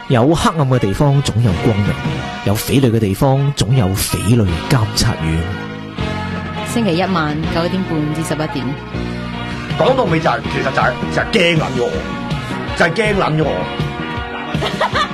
有黑暗嘅地方總有光明，有匪類嘅地方總有匪類監察院。 星期一晚9點半至11點。 講到尾就係、其實就係驚撚咗我，就係驚撚咗我。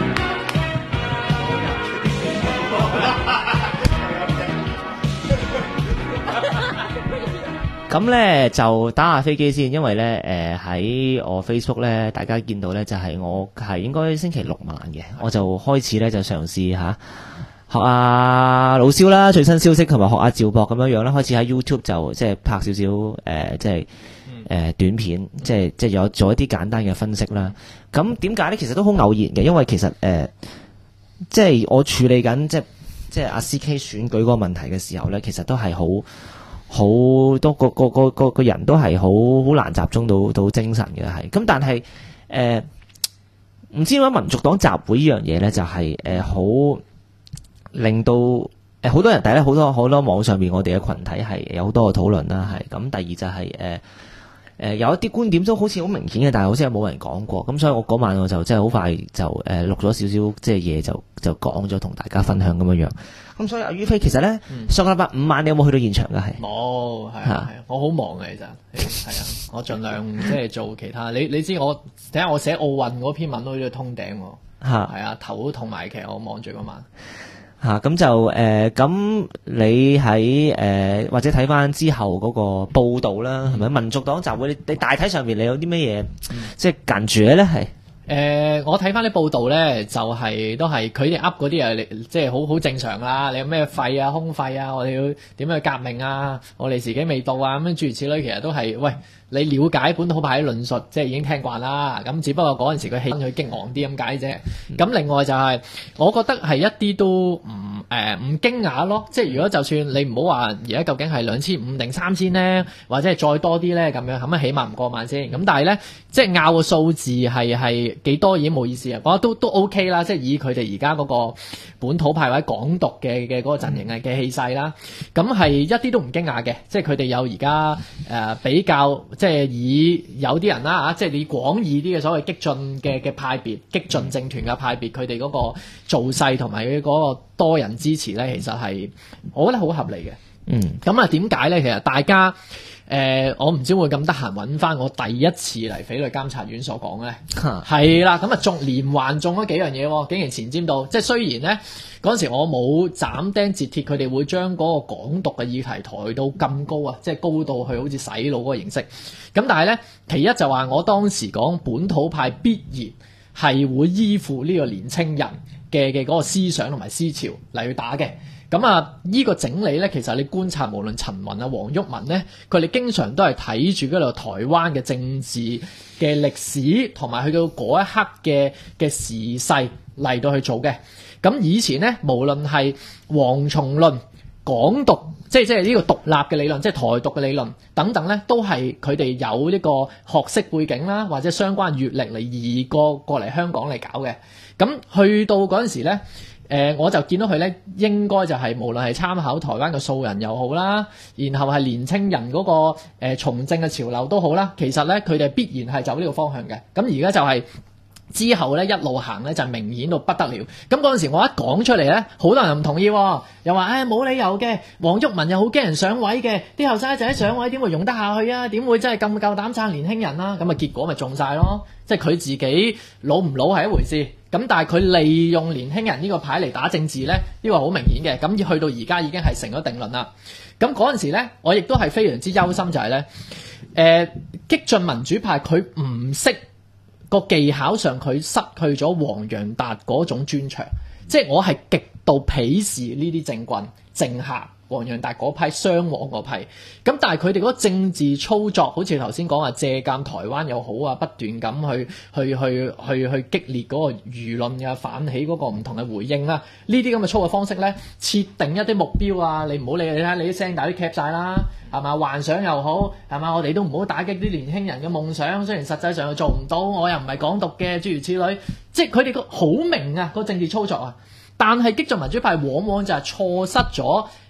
咁咧就打下飛機先，因為咧喺我 Facebook 咧，大家見到咧就係我係應該星期六晚嘅，我就開始咧就嘗試下學阿老蕭啦，最新消息同埋學阿趙博咁樣樣啦，開始喺 YouTube 就即係拍少少即係短片，即係有做一啲簡單嘅分析啦。咁點解咧？其實都好偶然嘅，因為其實即係我處理緊即係阿 CK 選舉嗰個問題嘅時候咧，其實都係好多個人都係好難集中到精神嘅，係咁。但係唔知點解民族黨集會呢樣嘢咧，就係好令到好多人睇咧，好多網上面我哋嘅群體係有好多嘅討論啦，係咁。第二就係有一啲觀點都好似好明顯嘅，但係好似冇人講過。咁所以我嗰晚我就即係好快就錄咗少少即係嘢，就講咗同大家分享咁樣樣。咁所以阿于飛其實咧，上個禮拜5晚你有冇去到現場㗎？係冇，係啊，我好忙嘅其實係啊，我盡量即係做其他。你知我睇下我寫奧運嗰篇文都要通頂喎，係啊，頭都痛埋，其實我望住嗰晚。 咁就咁你喺或者睇翻之後嗰個報道啦，係咪民族黨集會？你大體上面你有啲咩嘢即係近住咧？係我睇翻啲報道咧，就都係佢哋噏嗰啲啊，即係好正常啦。你有咩肺啊、空肺啊，我哋要點樣去革命啊？我哋時機未到啊，咁樣諸如此類，其實都係喂。你了解本土派嘅論述，即係已經聽慣啦。咁只不過嗰陣時佢氣氛佢激昂啲咁解啫。咁另外就係，我覺得係一啲都唔驚訝咯。即係如果就算你唔好話而家究竟係2500定3000咧，或者係再多啲咧咁樣，咁啊起碼唔過萬先。咁但係咧，即係拗個數字係幾多已經冇意思啊。我覺得都 OK 啦。即係以佢哋而家嗰個本土派或者港獨嘅嗰個陣營嘅氣勢啦，咁係一啲都唔驚訝嘅。即係佢哋有而家比較。即係以有啲人啦即係你廣義啲嘅所謂激進嘅派別、激進政團嘅派別，佢哋嗰個造勢同埋佢嗰個多人支持咧，其實係我覺得好合理嘅。咁啊點解咧？其實大家我唔知會咁得閒揾翻我第一次嚟匪類監察院所講咧，係啦，咁啊仲連環中咗幾樣嘢，竟然前瞻到，即係雖然咧嗰陣時我冇斬釘截鐵，佢哋會將嗰個港獨嘅議題抬到咁高啊，即係高到去好似洗腦嗰個形式。咁但係咧，其一就話我當時講本土派必然係會依附呢個年青人嘅嗰個思想同埋思潮嚟去打嘅。咁啊，呢個整理咧，其實你觀察無論陳雲啊、黃毓民咧，佢哋經常都係睇住嗰度台灣嘅政治嘅歷史，同埋去到嗰一刻嘅時勢嚟到去做嘅。咁以前咧，無論係黃松論、港獨，即係呢個獨立嘅理論，即係台獨嘅理論等等咧，都係佢哋有呢個學識背景啦，或者相關閲歷嚟移過嚟香港嚟搞嘅。咁去到嗰陣時咧。我就見到佢咧，應該就係無論係參考台灣嘅素人又好啦，然後係年青人嗰個從政嘅潮流都好啦，其實咧佢哋必然係走呢個方向嘅。咁而家就係之後咧一路行咧就明顯到不得了。咁嗰陣時我一講出嚟咧，好多人唔同意，又話冇理由嘅，黃毓民又好驚人上位嘅，啲後生仔上位點會容得下去啊？點會真係咁夠膽撐年輕人啊？咁啊結果咪中晒咯，即係佢自己老唔老係一回事。咁但係佢利用年輕人呢個牌嚟打政治咧，呢個好明顯嘅。咁去到而家已經係成咗定論啦。咁嗰陣時咧，我亦都係非常之憂心，就係咧，激進民主派佢唔識個技巧上，佢失去咗黃洋達嗰種專長。即係我係極度鄙視呢啲政棍政客。黃洋達嗰批雙黃嗰批，咁但係佢哋嗰個政治操作，好似頭先講話借鑑台灣又好啊，不斷咁去激烈嗰個輿論啊，反起嗰個唔同嘅回應啦，呢啲咁嘅操作方式咧，設定一啲目標啊，你唔好理，你睇下你啲聲大啲 cap 晒啦，係嘛？幻想又好，係嘛？我哋都唔好打擊啲年輕人嘅夢想，雖然實際上又做唔到，我又唔係港獨嘅，諸如此類，即係佢哋個好明啊個政治操作啊。但係激進民主派往往就係錯失咗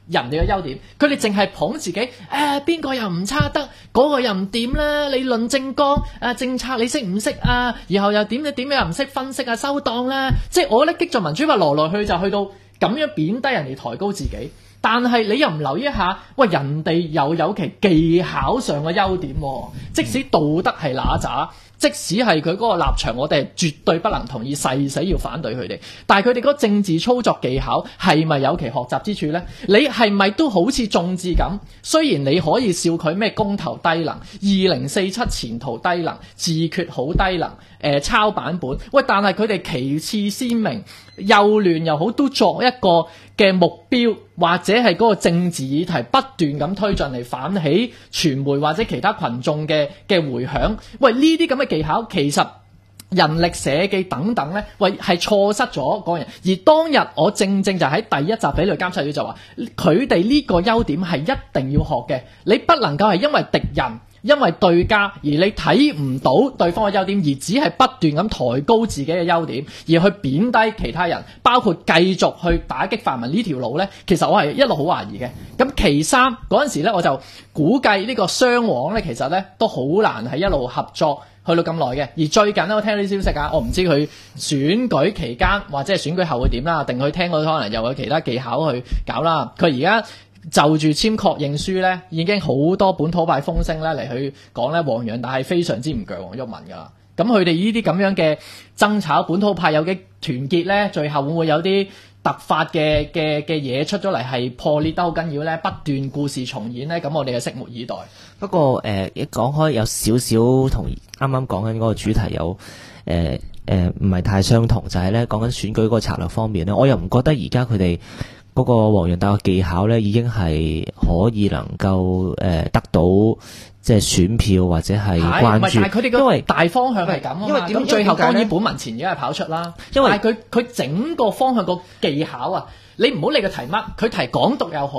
人哋嘅優點，佢哋淨係捧自己，邊個又唔差得，嗰個又唔掂啦，你論政綱政策你識唔識啊？然後又點樣又唔識分析啊，收檔啦！即係我覺得激進民主法來來去就去到咁樣貶低人哋，抬高自己。但係你又唔留意一下，喂，人哋又有其技巧上嘅優點喎，即使道德係揦渣，即使係佢嗰個立場，我哋係絕對不能同意，誓死要反對佢哋。但係佢哋嗰個政治操作技巧係咪有其學習之處呢？你係咪都好似眾志咁？雖然你可以笑佢咩公投低能、2047前途低能、自決好低能、抄版本，喂，但係佢哋旗幟鮮明，幼亂又好，都作一個嘅目標，或者係嗰個政治議題不斷咁推進嚟反起傳媒或者其他群眾嘅迴響。喂，呢啲咁嘅技巧其實人力社記等等呢，喂，係錯失咗嗰人。而當日我正就喺第一集俾佢監察院就話，佢哋呢個優點係一定要學嘅，你不能夠係因為敵人，因為對家而你睇唔到對方嘅優點，而只係不斷咁抬高自己嘅優點，而去貶低其他人，包括繼續去打擊泛民呢條路呢，其實我係一路好懷疑嘅。咁其三嗰陣時呢，我就估計呢個雙黃呢，其實呢都好難係一路合作去到咁耐嘅。而最近呢，我聽到啲消息啊，我唔知佢選舉期間或者係選舉後會點啦，定佢聽過可能又有其他技巧去搞啦。佢而家就住簽確認書咧，已經好多本土派風聲咧嚟去講咧，黃洋達係非常之唔鋸黃毓民噶啦。咁佢哋呢啲咁樣嘅爭吵，本土派有嘅團結咧，最後會唔會有啲突發嘅嘢出咗嚟，係破裂得好緊要咧？不斷故事重演咧，咁我哋就拭目以待。 不過一講開有少少同啱啱講緊嗰個主題有唔係太相同，就係咧講緊選舉嗰個策略方面咧，我又唔覺得而家佢哋嗰個黃洋達嘅技巧咧，已經係可以能夠得到即係選票或者係關注。 但係佢哋個大方向係咁啊嘛。咁最後當然本民前而家係跑出啦。因為佢整個方向個技巧啊，你唔好理佢提乜，佢提港獨又好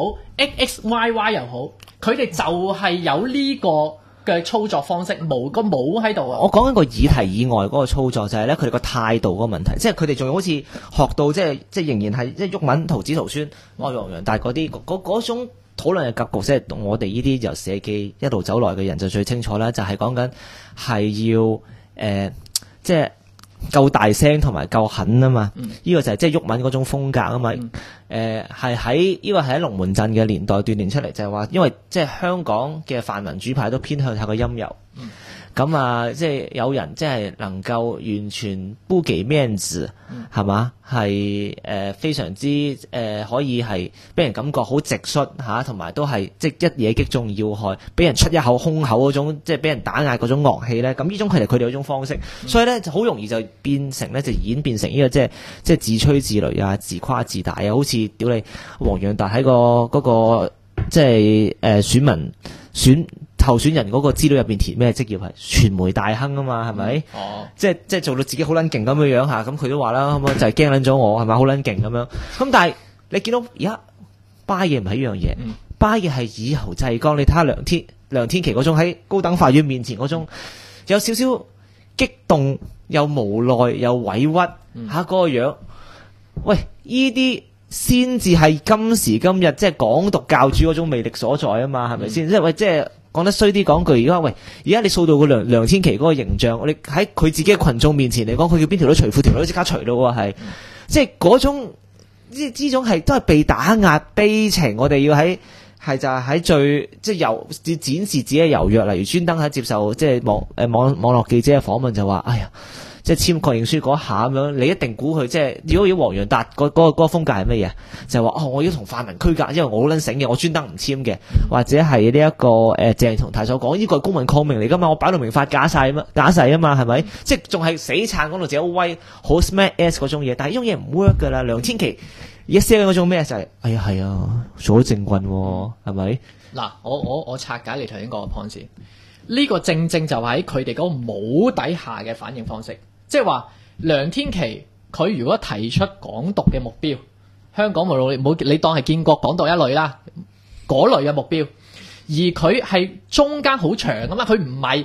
，XXYY 又好，佢哋就係有呢個嘅操作方式，冇喺度啊！ 我講緊個議題以外嗰個操作就係咧，佢哋個態度嗰個問題，即係佢哋仲好似學到即係仍然係即係毓民、陶子、陶孫、愛黃洋達嗰啲嗰種討論嘅格局，即係我哋呢啲由社記一路走來嘅人就最清楚啦，就係講緊係要即係夠大聲同埋夠狠啊嘛！呢個就係即係毓民嗰種風格啊嘛！係喺呢個係喺龍門陣嘅年代鍛鍊出嚟，就係話因為即係香港嘅泛民主派都偏向太過陰柔，咁啊即係有人即係能夠完全不給面子，係嘛？係非常之可以係俾人感覺好直率嚇，同埋都係即係一嘢擊中要害，俾人出一口空口嗰種，即係俾人打壓嗰種樂器咧。咁呢種佢哋嗰種方式，所以咧就好容易就變成咧就演變成呢個即係自吹自擂啊、自誇自大啊，好似屌你黃洋達喺嗰個即係選民候選人嗰個資料入邊填咩職業係傳媒大亨啊嘛，係咪？即係做到自己好撚勁咁樣樣嚇，咁佢都話啦，咁就係驚撚咗我係咪好撚勁咁樣？咁但係你見到而家巴嘢唔係呢樣嘢，巴嘢係以侯制剛。你睇下梁天琦嗰種喺高等法院面前嗰種有少少激動又無奈又委屈嗰個樣，喂，呢啲先至係今時今日即係港獨教主嗰種魅力所在啊嘛，係咪先？即係喂，即係講得衰啲講句，而家你掃到個梁天琦嗰個形象，你喺佢自己嘅群眾面前嚟講，佢叫邊條女除褲，條女都即刻除咯喎，係即係嗰種呢種係都係被打壓悲情，我哋要係就係喺最即係展示自己嘅柔弱，例如專登喺接受即係網絡記者嘅訪問就話，哎呀。即係簽確認書嗰下咁樣，你一定估佢即係如果黃洋達嗰個風格係乜嘢？就係話我要同泛民區隔，因為我好撚醒嘅，我專登唔簽嘅，或者係呢一個鄭松泰所講呢個係公民抗命嚟㗎嘛，我擺到明發假誓啊嘛，係咪？係仲係死撐講到自己好威好 smash ass 嗰種嘢，但係呢種嘢唔 work 㗎啦。梁天琦而家 sell 嗰種咩就係、哎呀係啊，做咗政棍喎，係咪？ 嗱，我拆解你頭先講嘅 point 先，呢個正就喺佢哋嗰個帽底下嘅反應方式。即係話梁天琦佢如果提出港獨嘅目標，香港冇你當係建國港獨一類啦，嗰類嘅目標，而佢係中間好長㗎嘛，佢唔係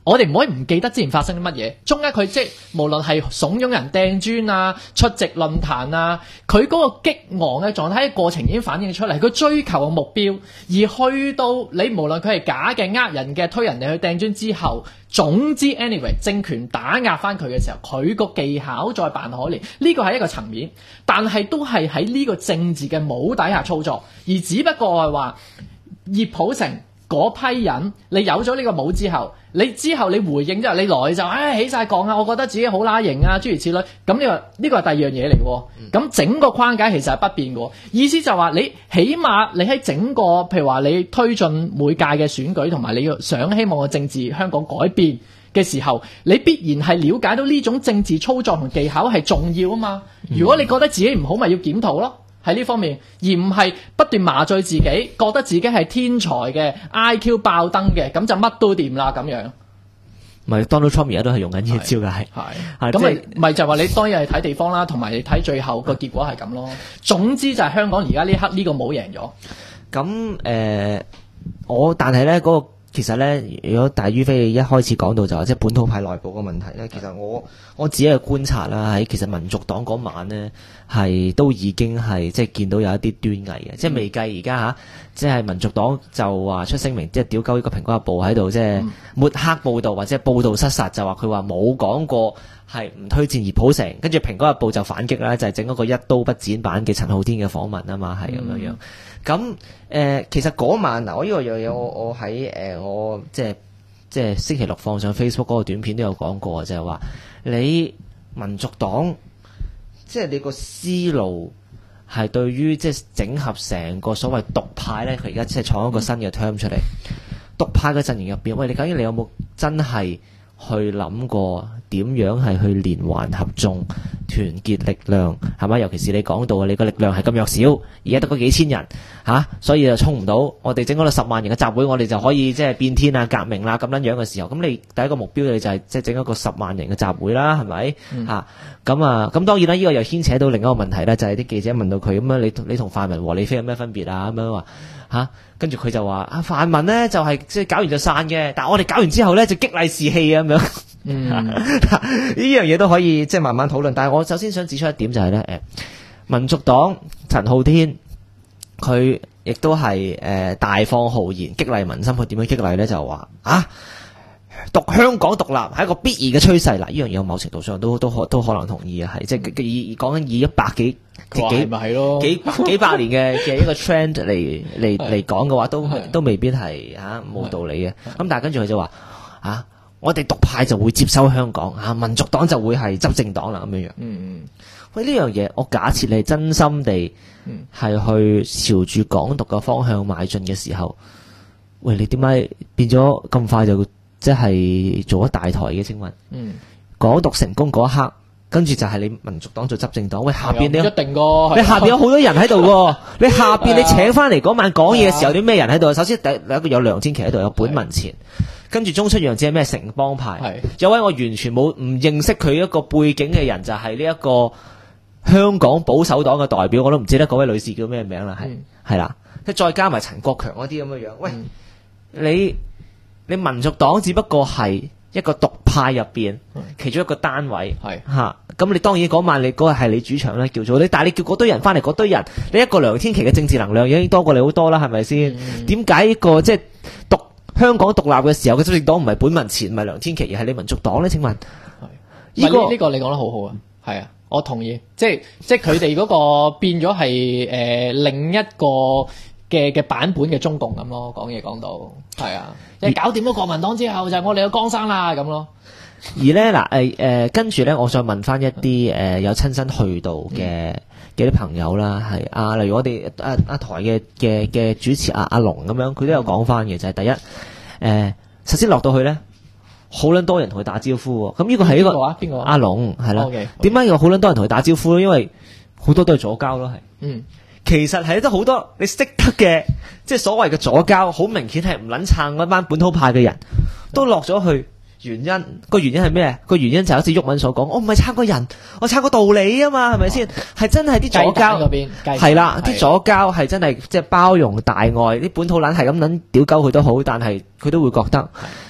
我哋唔可以唔記得之前發生啲乜嘢。中間佢即係無論係慫恿人掟磚啊、出席論壇啊，佢嗰個激昂嘅狀態嘅過程已經反映出嚟，佢追求嘅目標，而去到你無論佢係假嘅、呃人嘅、推人哋去掟磚之後，總之 anyway 政權打壓翻佢嘅時候，佢個技巧再扮可憐，呢個係一個層面，但係都係喺呢個政治嘅帽底下操作，而只不過係話葉普成嗰批人，你有咗呢個帽之後，你回應之後，你來就起晒槓啊！我覺得自己好乸型啊，諸如此類。咁呢個係第二樣嘢嚟喎。咁整個框架其實係不變嘅，意思就話你起碼你喺整個譬如話你推進每屆嘅選舉同埋你想希望個政治香港改變嘅時候，你必然係了解到呢種政治操作同技巧係重要啊嘛。如果你覺得自己唔好，咪要檢討咯。喺呢方面，而唔係不斷麻醉自己，覺得自己係天才嘅 IQ 爆燈嘅，咁就乜都掂啦咁樣。 咪 Donald Trump 而家都係用緊呢一招嘅，係咁咪就話你當然係睇地方啦，同埋你睇最後個結果係咁咯。總之就係香港而家呢刻呢個冇贏咗。 咁但係咧嗰個其實咧，如果大於飛一開始講到就話即係本土派內部個問題咧，其實我自己嘅觀察啦，喺其實民族黨嗰晚咧係都已經係即係見到有一啲端倪嘅，即係未計而家吓，即係民族黨就話出聲明，即係屌鳩呢個蘋果日報喺度即係抹黑報導或者報導失實，就話佢話冇講過係唔推薦葉普成，跟住蘋果日報就反擊啦，就係整嗰個一刀不剪版嘅陳浩天嘅訪問啊嘛，係咁樣樣。咁其實嗰晚嗱，我呢個樣嘢我喺我即係星期六放上 Facebook 嗰個短片都有講過，就係話你民族黨即係你個思路係對於即係整合成個所謂獨派咧，佢而家即係創一個新嘅 term 出嚟。獨派嘅陣營入邊，喂，你究竟你有冇真係去諗過點樣係去連環合眾、團結力量係咪？尤其是你講到你個力量係咁弱小，而家得嗰幾千人所以就衝唔到。我哋整嗰度10萬人嘅集會，我哋就可以即係變天啊、革命啦咁樣嘅時候，咁你第一個目標你就係即係整一個10萬人嘅集會啦，係咪？咁當然啦，呢個又牽扯到另一個問題咧，就係啲記者問到佢咁樣，你同泛民和理非有咩分別啊？咁樣話跟住佢就話泛民呢就係即係搞完就散嘅，但係我哋搞完之後咧就激勵士氣啊咁樣。呢樣嘢都可以即係慢慢討論，但係我首先想指出一點就係咧，民族黨陳浩天佢亦都係大放豪言激勵民心，佢點樣激勵咧？就話香港獨立係一個必然嘅趨勢。嗱，呢樣嘢某程度上都可能同意啊，係即係講緊以100幾百年嘅一個 trend 嚟講嘅話，都未必係冇道理嘅。咁但係跟住佢就話我哋獨派就會接收香港民族黨就會係執政黨啦咁樣樣。喂，呢樣嘢我假設你真心地係去朝住港獨嘅方向邁進嘅時候，喂，你點解變咗咁快就即係做咗大台嘅？請問，港獨成功嗰一刻，跟住就係你民族黨做執政黨。喂，下邊你一定你下邊有好多人喺度喎。你下邊你請翻嚟嗰晚講嘢嘅時候，啲咩人喺度？首先第一個有梁天琦喺度，有本民前。跟住中出楊子係咩城邦派？有位我完全唔認識佢一個背景嘅人，就係呢一個香港保守黨嘅代表，我都唔知得嗰位女士叫咩名啦，係啦，再加埋陳國強嗰啲咁嘅樣。喂，你民族黨只不過係一個獨派入邊其中一個單位，咁你當然嗰晚你嗰日係你主場咧，叫做你，但係你叫嗰堆人翻嚟，嗰堆人你一個梁天琦嘅政治能量已經多過你好多啦，係咪先？點解一個即係香港獨立嘅時候嘅執政黨唔係本民前，唔係梁天琦，而係你民族黨咧？請問，呢個你講得好好啊，係啊，我同意，即係佢哋嗰個變咗係另一個嘅版本嘅中共咁咯，講嘢講到係啊，你搞掂咗國民黨之後就係我哋嘅江山啦咁咯。而咧嗱跟住咧，我再問翻一啲有親身去到嘅啲朋友啦，係例如我哋台嘅主持阿龍咁樣，佢都有講翻嘅，就係第一首先落到去咧，好撚多人同佢打招呼喎。咁呢個係一個邊個阿龍係啦。點解有好撚多人同佢打招呼咧？因為好多都係左膠咯，係。其實係得好多你識得嘅，即係所謂嘅左膠，好明顯係唔撚撐嗰班本土派嘅人都落咗去。原因係咩？個原因就好似毓民所講，我唔係撐個人，我撐個道理啊嘛，係咪先？係真係啲左膠嗰邊係啦，啲左膠係真係即係包容大愛，啲本土撚係咁撚屌鳩佢都好，但係佢都會覺得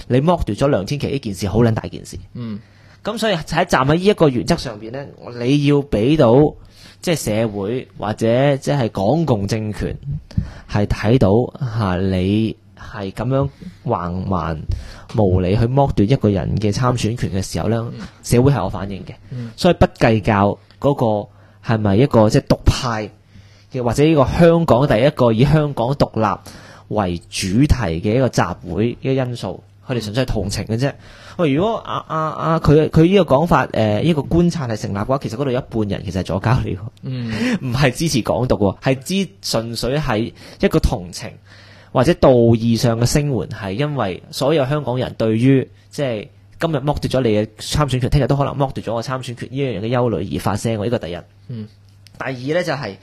你剝奪咗梁天琦呢件事好撚大件事。咁所以喺站喺呢一個原則上邊咧，你要俾到即係社會或者即係港共政權係睇到你係咁樣橫蠻無理去剝奪一個人嘅參選權嘅時候咧，社會係有反應嘅。所以不計較嗰個係咪一個即係獨派嘅，或者呢個香港第一個以香港獨立為主題嘅一個集會嘅因素，佢哋純粹係同情嘅啫。喂，如果佢呢個講法呢個觀察係成立嘅話，其實嗰度有一半人其實係左膠嚟嘅，唔係支持港獨喎，係純粹係一個同情或者道義上嘅聲援，係因為所有香港人對於即係今日剝奪咗你嘅參選權，聽日都可能剝奪咗我參選權呢樣嘅憂慮而發聲。呢個第一。第二咧就係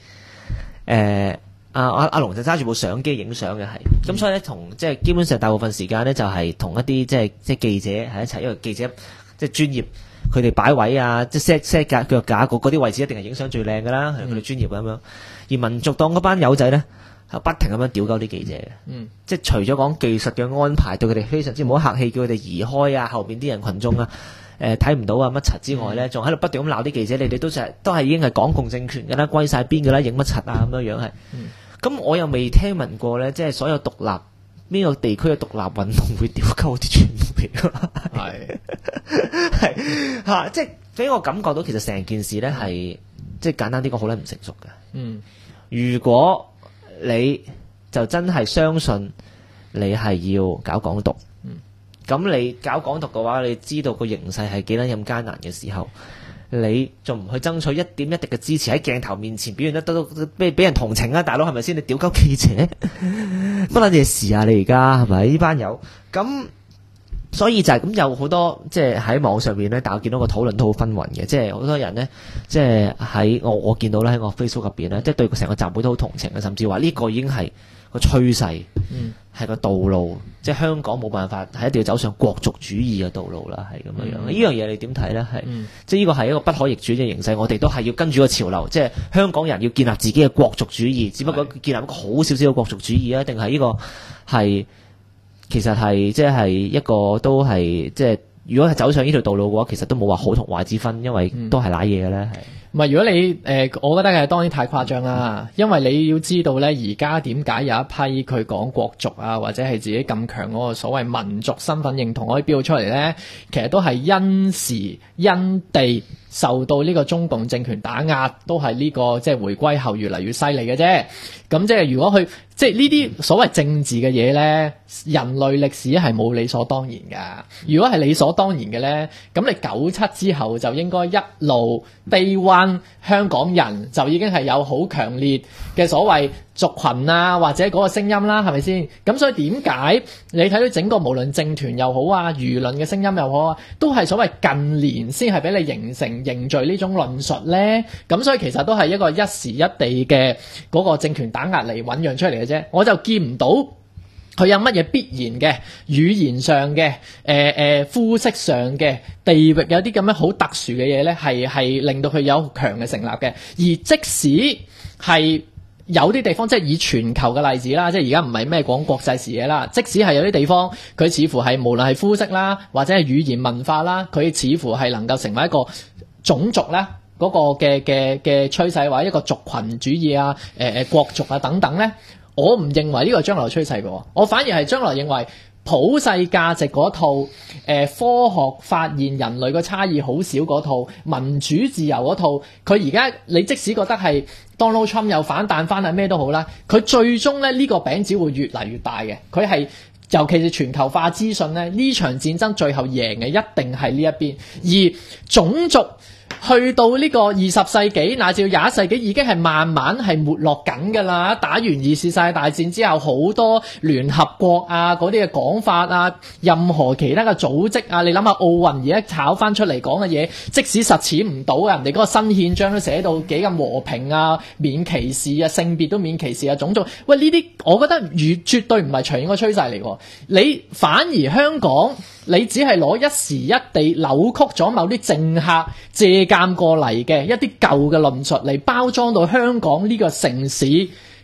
阿龍就揸住部相機影相嘅係，咁所以咧同即係基本上大部分時間咧就係同一啲即係記者喺一齊，因為記者即係專業，佢哋擺位啊，即係 set 腳架嗰啲位置一定係影相最靚噶啦，佢哋專業咁樣。而民族黨嗰班友仔咧，不停咁樣屌鳩啲記者嘅，即係除咗講技術嘅安排對佢哋非常之唔好客氣，叫佢哋移開啊，後邊啲人群眾啊。睇唔到啊乜柒之外咧，仲喺度不斷咁鬧啲記者，你哋都係已經係港共政權㗎啦，歸晒邊㗎啦，影乜柒啊咁樣樣係。咁我又未聽聞過咧，即係所有獨立邊個地區嘅獨立運動會屌鳩啲傳媒。係嚇，即係俾我感覺到其實成件事咧係即係簡單啲講好撚唔成熟嘅。如果你就真係相信你係要搞港獨。咁你搞港獨嘅話，你知道個形勢係幾撚咁艱難嘅時候，你仲唔去爭取一點一滴嘅支持喺鏡頭面前表現得到俾人同情啊？大佬係咪先？你屌鳩記者乜撚嘢事啊？你而家係咪呢班友？咁所以就係咁有好多即係喺網上面咧，但我見到個討論都好紛紜嘅，即係好多人咧，即係喺我見到咧喺我 Facebook 入邊咧，即係對成個集會都好同情嘅，甚至話呢個已經係個趨勢。係個道路，即係香港冇辦法，係一定要走上國族主義嘅道路啦，係咁樣樣。呢樣嘢你點睇咧？係，即係呢個係一個不可逆轉嘅形勢，我哋都係要跟住個潮流，即係香港人要建立自己嘅國族主義，只不過建立一個好少少嘅國族主義啊，定係呢個係其實係即係一個都係即係如果係走上呢條道路嘅話，其實都冇話好同壞之分，因為都係瀨嘢嘅咧，係。 唔係，如果你我覺得係當然太誇張啦，因為你要知道咧，而家點解有一批佢講國族啊，或者係自己咁強嗰個所謂民族身份認同可以標出嚟咧，其實都係因時因地受到呢個中共政權打壓，都係呢個即係回歸後越嚟越犀利嘅啫。咁即係如果佢即係呢啲所謂政治嘅嘢咧，人類歷史係冇理所當然㗎。如果係理所當然嘅咧，咁你97之後就應該一路 day one 香港人就已經係有好強烈嘅所謂族群啊，或者嗰個聲音啦，係咪先？咁所以點解你睇到整個無論政團又好啊，輿論嘅聲音又好啊，都係所謂近年先係俾你凝聚呢種論述咧？咁所以其實都係一個一時一地嘅嗰個政權打壓嚟醖釀出嚟嘅啫，我就見唔到佢有乜嘢必然嘅語言上嘅膚色上嘅地域有啲咁樣好特殊嘅嘢咧，係令到佢有強嘅成立嘅。而即使係有啲地方，即係以全球嘅例子啦，即係而家唔係咩講國際視野啦，即使係有啲地方佢似乎係無論係膚色啦，或者係語言文化啦，佢似乎係能夠成為一個種族啦嗰個嘅趨勢，或者一個族群主義啊、國族啊等等咧。我唔認為呢個將來趨勢嘅，我反而係將來認為普世價值嗰套，科學發現人類個差異好少嗰套，民主自由嗰套，佢而家你即使覺得係 Donald Trump 又反彈翻係咩都好啦，佢最終咧呢個餅只會越嚟越大嘅，佢係尤其是全球化資訊咧，呢場戰爭最後贏嘅一定係呢一邊，而種族去到呢個20世紀乃至21世紀已經係慢慢係沒落緊㗎啦。打完2次世界大戰之後，好多聯合國啊嗰啲嘅講法啊，任何其他嘅組織啊，你諗下奧運而家炒翻出嚟講嘅嘢，即使實踐唔到啊，人哋嗰個新憲章都寫到幾咁和平啊，免歧視啊，性別都免歧視啊，種族，喂呢啲我覺得絕對唔係長遠嘅趨勢嚟喎。你反而香港，你只係攞一時一地扭曲咗某啲政客借鑑過嚟嘅一啲舊嘅論述嚟包裝到香港呢個城市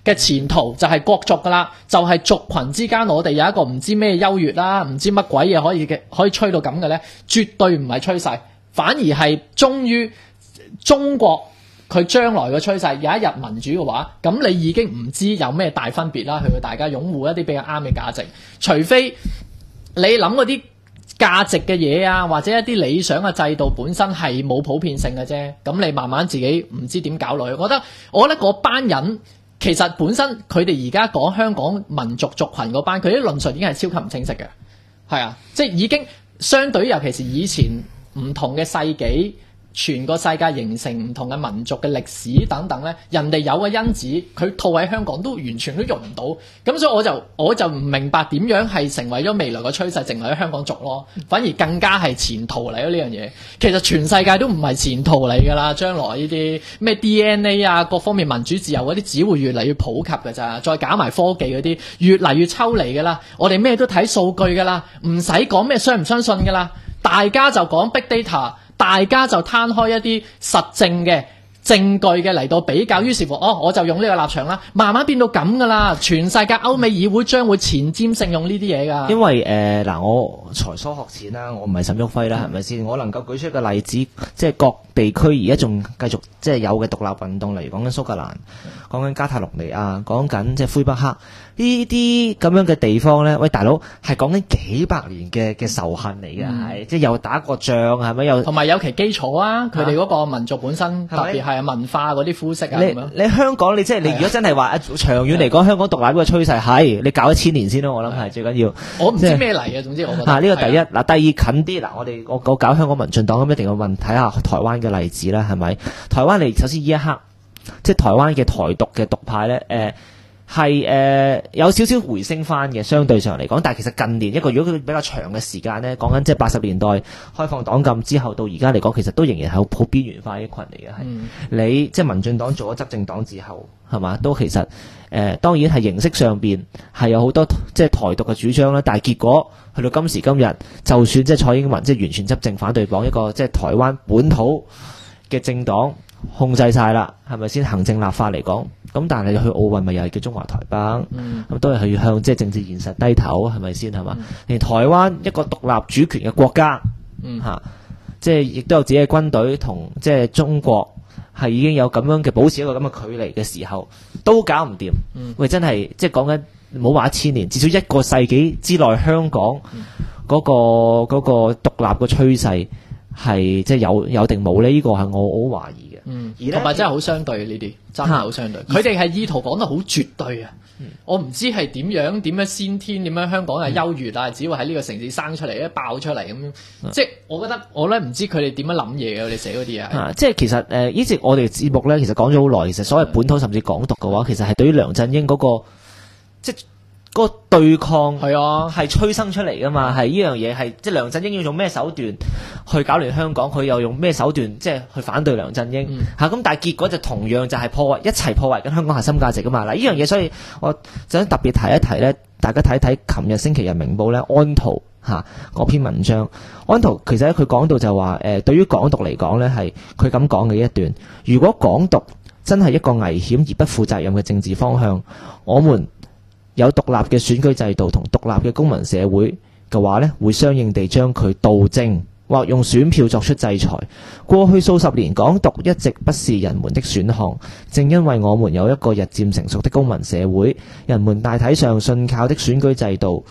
嘅前途就係國族噶啦，就係族群之間我哋有一個唔知咩優越啦，唔知乜鬼嘢可以吹到咁嘅咧，絕對唔係趨勢，反而係終於中國佢將來嘅趨勢有一日民主嘅話，咁你已經唔知有咩大分別啦，去到大家擁護一啲比較啱嘅價值，除非你諗嗰啲價值嘅嘢啊，或者一啲理想嘅制度本身係冇普遍性嘅啫，咁你慢慢自己唔知點搞落去。我覺得嗰班人其實本身佢哋而家講香港民族族群嗰班，佢啲論述已經係超級唔清晰嘅，係啊，即係已經相對於尤其是以前唔同嘅世紀。全個世界形成唔同嘅民族嘅歷史等等咧，人哋有嘅因子，佢套喺香港都完全都用唔到，咁所以我就唔明白點樣係成為咗未來嘅趨勢，成為咗香港族咯，反而更加係前途嚟咯呢樣嘢。其實全世界都唔係前途嚟㗎啦，將來呢啲咩 DNA 啊，各方面民主自由嗰啲，只會越嚟越普及㗎咋，再搞埋科技嗰啲，越嚟越抽離㗎啦。我哋咩都睇數據㗎啦，唔使講咩相唔相信㗎啦，大家就講 big data。大家就攤開一啲實證嘅證據嘅嚟到比較，於是乎，我就用呢個立場啦，慢慢變到咁噶啦。全世界歐美議會將會前瞻性用呢啲嘢噶。 因為我才疏學淺啦，我唔係沈旭輝啦，係咪先？我能夠舉出一個例子，即係各地區而家仲繼續即係有嘅獨立運動，例如講緊蘇格蘭、講緊加泰隆尼亞、講緊即係魁北克呢啲咁樣嘅地方咧。喂，大佬係講緊幾百年嘅仇恨嚟嘅，係即係又打過仗，係咪？又同埋有其基礎啊！佢哋嗰個民族本身特別係文化嗰啲膚色啊咁樣。 你香港你即係你如果真係話長遠嚟講，香港獨立呢個趨勢係你搞1000年先咯，我諗係最緊要。 我唔知咩嚟嘅，總之我覺得。 呢個第一，第二近啲嗱，我搞香港民進黨咁一定要睇下台灣嘅例子啦，係咪？台灣你首先呢一刻，即係台灣嘅台獨嘅獨派咧，係有少少回升翻嘅，相對上嚟講。但係其實近年如果佢比較長嘅時間咧，講緊即係80年代開放黨禁之後到而家嚟講，其實都仍然係好邊緣化一群嚟嘅。係你即係民進黨做咗執政黨之後，係嘛？都其實當然係形式上邊係有好多即係台獨嘅主張啦。但係結果去到今時今日，就算即係蔡英文即係完全執政反對黨一個即係台灣本土嘅政黨控制晒啦，係咪先？行政立法嚟講，咁但係去奧運咪又係叫中華台北，咁都係去向即係政治現實低頭，係咪先？係嘛？連台灣一個獨立主權嘅國家，即係亦都有自己嘅軍隊，同即係中國係已經有咁樣嘅保持一個咁嘅距離嘅時候，都搞唔掂。喂，真係即係講緊冇話1000年，至少1個世紀之內，香港嗰個獨立嘅趨勢係即係有定冇呢？呢個係我好懷疑嘅。 同埋真係好相對呢啲，真係好相對。佢哋係意圖講得好絕對啊！我唔知係點樣先天，點樣香港係優越啊？只會喺呢個城市生出嚟，一爆出嚟咁。即係我覺得我咧唔知佢哋點樣諗嘢嘅，你寫嗰啲啊。 即係其實呢直我哋節目咧，其實講咗好耐。其實所謂本土甚至港獨嘅話，其實係對於梁振英嗰個即係嗰個對抗係催生出嚟噶嘛，係呢樣嘢係即係梁振英要用咩手段去搞亂香港，佢又用咩手段即係去反對梁振英咁，但係結果就同樣就係一齊破壞緊香港核心價值噶嘛。嗱，呢樣嘢所以我就想特別提一提咧，大家睇一睇琴日星期日明報咧安圖嗰篇文章。安圖其實佢講到就話對於港獨嚟講咧，係佢咁講嘅一段，如果港獨真係一個危險而不負責任嘅政治方向，我們有獨立嘅選舉制度同獨立嘅公民社會嘅話呢，會相應地將佢導正或用選票作出制裁。過去數十年，港獨一直不是人們的選項，正因為我們有一個日漸成熟的公民社會，人們大體上信靠這個選舉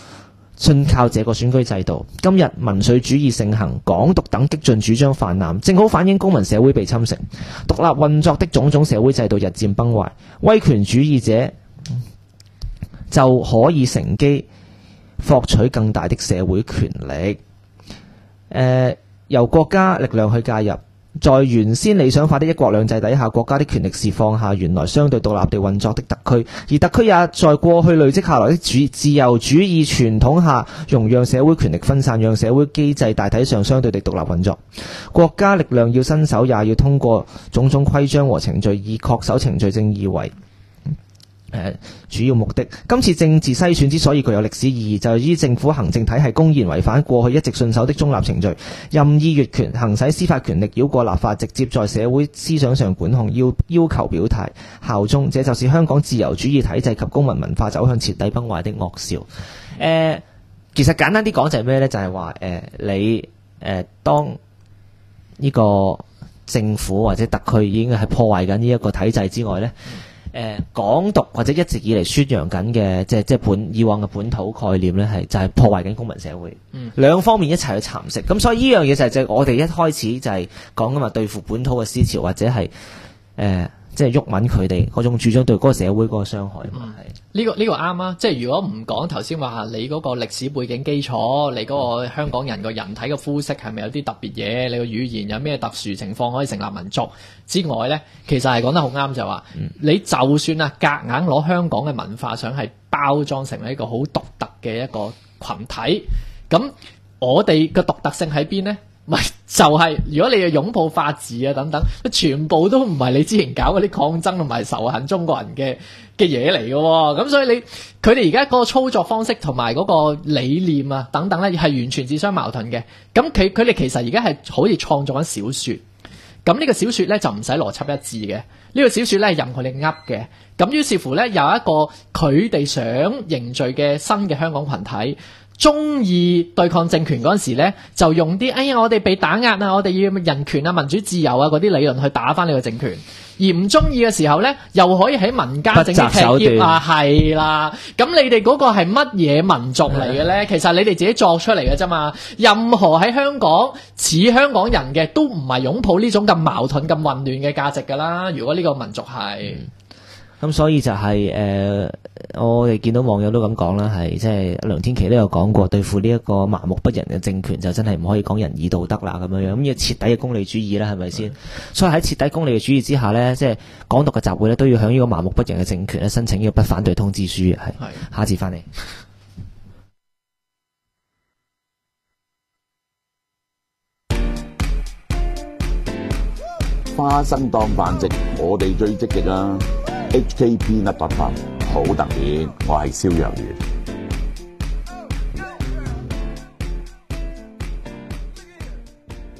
制度。今日民粹主義盛行，港獨等激進主張泛濫，正好反映公民社會被侵蝕，獨立運作的種種社會制度日漸崩壞，威權主義者就可以乘機獲取更大的社會權力。由國家力量去介入，在原先理想化的一國兩制底下，國家的權力是放下原來相對獨立地運作的特區，而特區也在過去累積下來的自由主義傳統下，容讓社會權力分散，讓社會機制大體上相對地獨立運作。國家力量要伸手，也要通過種種規章和程序，以確守程序正義為主要目的。今次政治篩選之所以具有歷史意義，就係於政府行政體系公然違反過去一直信守的中立程序，任意越權，行使司法權力，繞過立法，直接在社會思想上管控，要求表態效忠，這就是香港自由主義體制及公民文化走向徹底崩壞的惡兆。其實簡單啲講就係咩呢？就係話你當呢個政府或者特區已經係破壞緊呢一個體制之外呢，港獨或者一直以嚟宣揚緊嘅即係以往嘅本土概念呢，就係破壞緊公民社會。兩方面一齊去蠶食，咁所以呢樣嘢就係我哋一開始就係講㗎嘛，對付本土嘅思潮或者係即係鬱民佢哋嗰種主張對嗰個社會嗰個傷害嘛。 呢個啱啊！即係如果唔講頭先話你嗰個歷史背景基礎，你嗰個香港人個人體嘅膚色係咪有啲特別嘢？你個語言有咩特殊情況可以成立民族之外呢？其實係講得好啱，就話你就算啊夾硬攞香港嘅文化想係包裝成為一個好獨特嘅一個群體，咁我哋嘅獨特性喺邊呢？咪就係如果你要擁抱法治啊等等，全部都唔係你之前搞嗰啲抗爭同埋仇恨中國人嘅嘢嚟嘅喎，咁所以佢哋而家嗰個操作方式同埋嗰個理念啊等等咧，係完全自相矛盾嘅。咁佢哋其實而家係好似創作緊小説，咁呢個小説咧就唔使邏輯一致嘅，呢個小説咧係任佢哋噏嘅。咁於是乎咧有一個佢哋想凝聚嘅新嘅香港群體。中意對抗政權嗰陣時咧，就用啲我哋被打壓啊，我哋要人權啊、民主自由啊嗰啲理論去打返呢個政權。而唔中意嘅時候咧，又可以喺民間整啲踢劫啊，係啦。咁你哋嗰個係乜嘢民族嚟嘅咧？其實你哋自己作出嚟嘅啫嘛。任何喺香港似香港人嘅，都唔係擁抱呢種咁矛盾、咁混亂嘅價值㗎啦。如果呢個民族係。 咁所以就係我哋見到網友都咁講啦，係即係梁天琦都有講過，對付呢一個麻木不仁嘅政權，就真係唔可以講仁義道德啦咁樣樣，咁要徹底嘅功利主義啦，係咪先？所以喺徹底功利嘅主義之下呢，即係港獨嘅集會呢，都要向呢個麻木不仁嘅政權咧申請呢個不反對通知書。係下次翻嚟。 花生當飯食，我哋最積極啦。HKpeanut.com 好特別，我係蕭若元。